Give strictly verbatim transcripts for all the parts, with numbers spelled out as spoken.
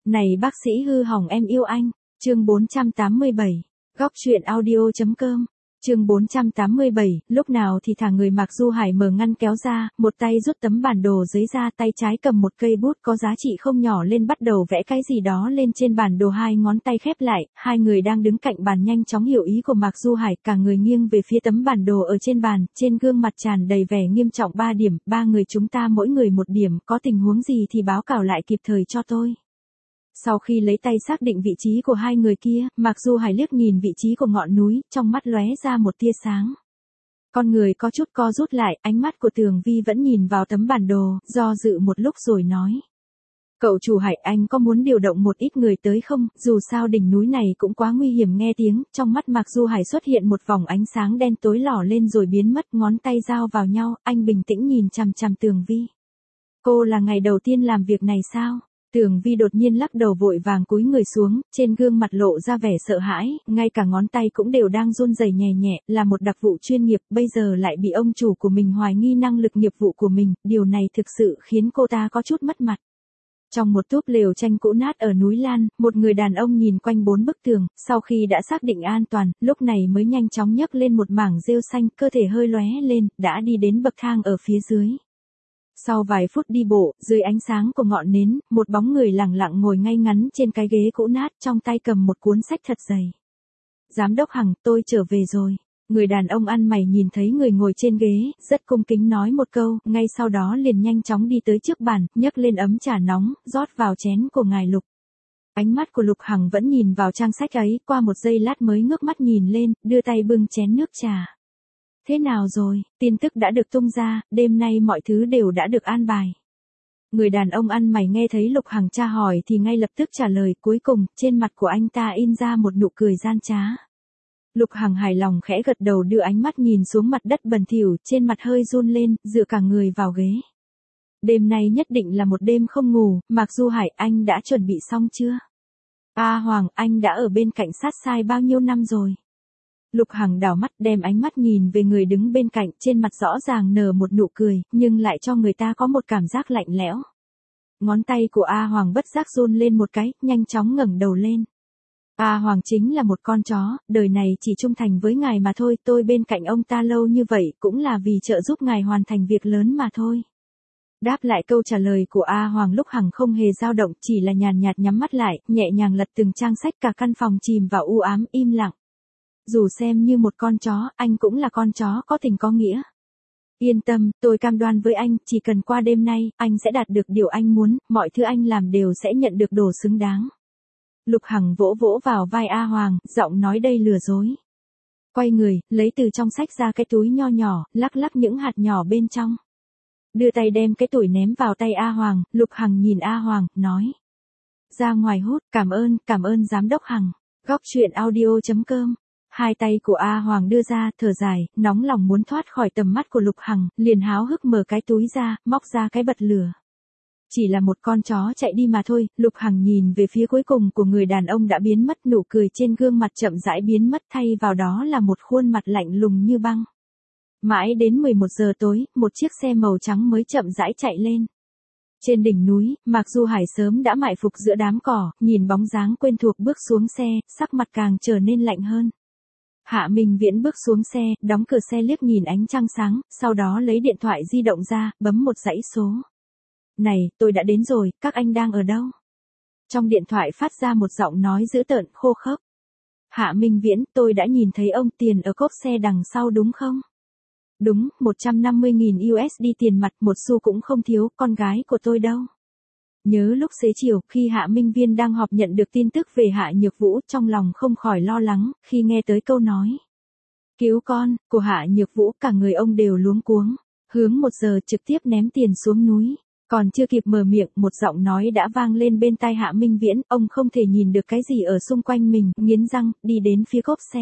Này bác sĩ hư hỏng em yêu anh. Chương bốn trăm tám mươi bảy. Góc truyện audio.com. Chương bốn trăm tám mươi bảy, lúc nào thì thả người Mạc Du Hải mở ngăn kéo ra, một tay rút tấm bản đồ giấy ra, tay trái cầm một cây bút có giá trị không nhỏ lên bắt đầu vẽ cái gì đó lên trên bản đồ, hai ngón tay khép lại, hai người đang đứng cạnh bàn nhanh chóng hiểu ý của Mạc Du Hải, cả người nghiêng về phía tấm bản đồ ở trên bàn, trên gương mặt tràn đầy vẻ nghiêm trọng. Ba điểm, ba người chúng ta mỗi người một điểm, có tình huống gì thì báo cáo lại kịp thời cho tôi. Sau khi lấy tay xác định vị trí của hai người kia, Mạc Du Hải liếc nhìn vị trí của ngọn núi, trong mắt lóe ra một tia sáng. Con người có chút co rút lại, ánh mắt của Tường Vi vẫn nhìn vào tấm bản đồ, do dự một lúc rồi nói. Cậu chủ Hải, anh có muốn điều động một ít người tới không, dù sao đỉnh núi này cũng quá nguy hiểm. Nghe tiếng, trong mắt Mạc Du Hải xuất hiện một vòng ánh sáng đen tối lỏ lên rồi biến mất, ngón tay giao vào nhau, anh bình tĩnh nhìn chằm chằm Tường Vi. Cô là ngày đầu tiên làm việc này sao? Tường Vi đột nhiên lắc đầu vội vàng cúi người xuống, trên gương mặt lộ ra vẻ sợ hãi, ngay cả ngón tay cũng đều đang run rẩy nhẹ nhẹ, là một đặc vụ chuyên nghiệp, bây giờ lại bị ông chủ của mình hoài nghi năng lực nghiệp vụ của mình, điều này thực sự khiến cô ta có chút mất mặt. Trong một túp lều tranh cũ nát ở núi Lan, một người đàn ông nhìn quanh bốn bức tường, sau khi đã xác định an toàn, lúc này mới nhanh chóng nhấc lên một mảng rêu xanh, cơ thể hơi lóe lên, đã đi đến bậc thang ở phía dưới. Sau vài phút đi bộ, dưới ánh sáng của ngọn nến, một bóng người lẳng lặng ngồi ngay ngắn trên cái ghế cũ nát, trong tay cầm một cuốn sách thật dày. Giám đốc Hằng, tôi trở về rồi. Người đàn ông ăn mày nhìn thấy người ngồi trên ghế, rất cung kính nói một câu, ngay sau đó liền nhanh chóng đi tới trước bàn, nhấc lên ấm trà nóng, rót vào chén của ngài Lục. Ánh mắt của Lục Hằng vẫn nhìn vào trang sách ấy, qua một giây lát mới ngước mắt nhìn lên, đưa tay bưng chén nước trà. Thế nào rồi, tin tức đã được tung ra, đêm nay mọi thứ đều đã được an bài. Người đàn ông ăn mày nghe thấy Lục Hằng tra hỏi thì ngay lập tức trả lời, cuối cùng, trên mặt của anh ta in ra một nụ cười gian trá. Lục Hằng hài lòng khẽ gật đầu, đưa ánh mắt nhìn xuống mặt đất bẩn thỉu, trên mặt hơi run lên, dựa cả người vào ghế. Đêm nay nhất định là một đêm không ngủ, Mạc Du Hải, anh đã chuẩn bị xong chưa? A Hoàng, anh đã ở bên cạnh sát sai bao nhiêu năm rồi? Lục Hằng đảo mắt, đem ánh mắt nhìn về người đứng bên cạnh, trên mặt rõ ràng nở một nụ cười, nhưng lại cho người ta có một cảm giác lạnh lẽo. Ngón tay của A Hoàng bất giác run lên một cái, nhanh chóng ngẩng đầu lên. A Hoàng chính là một con chó, đời này chỉ trung thành với ngài mà thôi, tôi bên cạnh ông ta lâu như vậy cũng là vì trợ giúp ngài hoàn thành việc lớn mà thôi. Đáp lại câu trả lời của A Hoàng, Lục Hằng không hề dao động, chỉ là nhàn nhạt nhắm mắt lại, nhẹ nhàng lật từng trang sách, cả căn phòng chìm vào u ám im lặng. Dù xem như một con chó, anh cũng là con chó có tình có nghĩa. Yên tâm, tôi cam đoan với anh, chỉ cần qua đêm nay, anh sẽ đạt được điều anh muốn, mọi thứ anh làm đều sẽ nhận được đồ xứng đáng. Lục Hằng vỗ vỗ vào vai A Hoàng, giọng nói đầy lừa dối. Quay người, lấy từ trong sách ra cái túi nho nhỏ, lắc lắc những hạt nhỏ bên trong. Đưa tay đem cái túi ném vào tay A Hoàng, Lục Hằng nhìn A Hoàng, nói. Ra ngoài hút, cảm ơn, cảm ơn giám đốc Hằng. Góc truyện audio.com. Hai tay của A Hoàng đưa ra, thở dài, nóng lòng muốn thoát khỏi tầm mắt của Lục Hằng, liền háo hức mở cái túi ra, móc ra cái bật lửa. Chỉ là một con chó chạy đi mà thôi, Lục Hằng nhìn về phía cuối cùng của người đàn ông đã biến mất, nụ cười trên gương mặt chậm rãi biến mất, thay vào đó là một khuôn mặt lạnh lùng như băng. Mãi đến mười một giờ tối, một chiếc xe màu trắng mới chậm rãi chạy lên. Trên đỉnh núi, Mạc Du Hải sớm đã mại phục giữa đám cỏ, nhìn bóng dáng quen thuộc bước xuống xe, sắc mặt càng trở nên lạnh hơn. Hạ Minh Viễn bước xuống xe, đóng cửa xe, liếc nhìn ánh trăng sáng, sau đó lấy điện thoại di động ra, bấm một dãy số. Này, tôi đã đến rồi, các anh đang ở đâu? Trong điện thoại phát ra một giọng nói dữ tợn, khô khốc. Hạ Minh Viễn, tôi đã nhìn thấy ông, tiền ở cốp xe đằng sau đúng không? Đúng, một trăm năm mươi nghìn u ét đê tiền mặt, một xu cũng không thiếu, con gái của tôi đâu? Nhớ lúc xế chiều, khi Hạ Minh Viên đang họp nhận được tin tức về Hạ Nhược Vũ, trong lòng không khỏi lo lắng, khi nghe tới câu nói cứu con của Hạ Nhược Vũ, cả người ông đều luống cuống, hướng một giờ trực tiếp ném tiền xuống núi. Còn chưa kịp mở miệng, một giọng nói đã vang lên bên tai Hạ Minh Viễn, ông không thể nhìn được cái gì ở xung quanh mình, nghiến răng, đi đến phía cốp xe.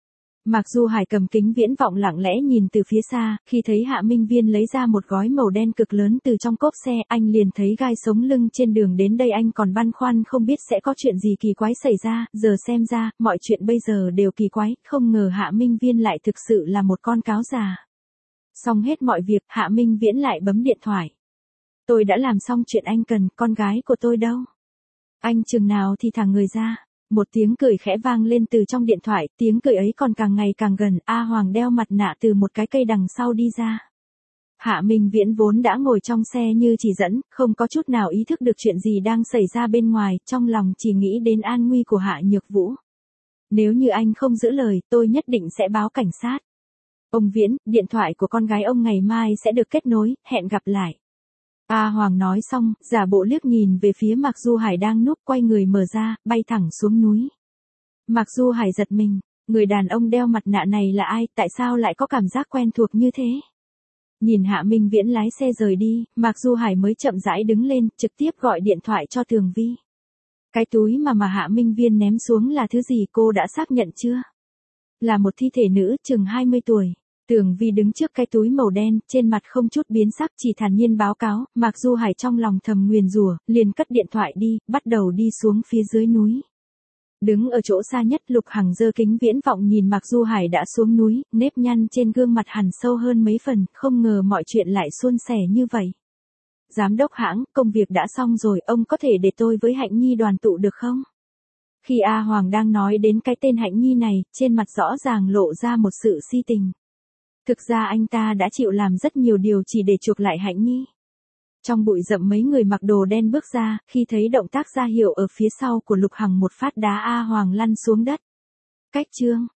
Mạc Du Hải cầm kính viễn vọng lặng lẽ nhìn từ phía xa, khi thấy Hạ Minh Viên lấy ra một gói màu đen cực lớn từ trong cốp xe, anh liền thấy gai sống lưng. Trên đường đến đây anh còn băn khoăn không biết sẽ có chuyện gì kỳ quái xảy ra, giờ xem ra, mọi chuyện bây giờ đều kỳ quái, không ngờ Hạ Minh Viên lại thực sự là một con cáo già. Xong hết mọi việc, Hạ Minh Viễn lại bấm điện thoại. Tôi đã làm xong chuyện anh cần, con gái của tôi đâu? Anh chừng nào thì thả người ra. Một tiếng cười khẽ vang lên từ trong điện thoại, tiếng cười ấy còn càng ngày càng gần, A Hoàng đeo mặt nạ từ một cái cây đằng sau đi ra. Hạ Minh Viễn vốn đã ngồi trong xe như chỉ dẫn, không có chút nào ý thức được chuyện gì đang xảy ra bên ngoài, trong lòng chỉ nghĩ đến an nguy của Hạ Nhược Vũ. Nếu như anh không giữ lời, tôi nhất định sẽ báo cảnh sát. Ông Viễn, điện thoại của con gái ông ngày mai sẽ được kết nối, hẹn gặp lại. A Hoàng nói xong, giả bộ liếc nhìn về phía Mạc Du Hải đang núp, quay người mở ra, bay thẳng xuống núi. Mạc Du Hải giật mình, người đàn ông đeo mặt nạ này là ai, tại sao lại có cảm giác quen thuộc như thế? Nhìn Hạ Minh Viễn lái xe rời đi, Mạc Du Hải mới chậm rãi đứng lên, trực tiếp gọi điện thoại cho Tường Vi. Cái túi mà mà Hạ Minh Viễn ném xuống là thứ gì cô đã xác nhận chưa? Là một thi thể nữ chừng hai mươi tuổi. Tường Vi đứng trước cái túi màu đen, trên mặt không chút biến sắc, chỉ thản nhiên báo cáo. Mạc Du Hải trong lòng thầm nguyền rủa, liền cất điện thoại đi, bắt đầu đi xuống phía dưới núi. Đứng ở chỗ xa nhất, Lục Hằng giơ kính viễn vọng nhìn Mạc Du Hải đã xuống núi, nếp nhăn trên gương mặt hằn sâu hơn mấy phần, không ngờ mọi chuyện lại suôn sẻ như vậy. Giám đốc hãng, công việc đã xong rồi, ông có thể để tôi với Hạnh Nhi đoàn tụ được không? Khi A Hoàng đang nói đến cái tên Hạnh Nhi này, trên mặt rõ ràng lộ ra một sự si tình. Thực ra anh ta đã chịu làm rất nhiều điều chỉ để chuộc lại Hạnh Nhi. Trong bụi rậm mấy người mặc đồ đen bước ra, khi thấy động tác ra hiệu ở phía sau của Lục Hằng một phát đá A Hoàng lăn xuống đất. Cách chương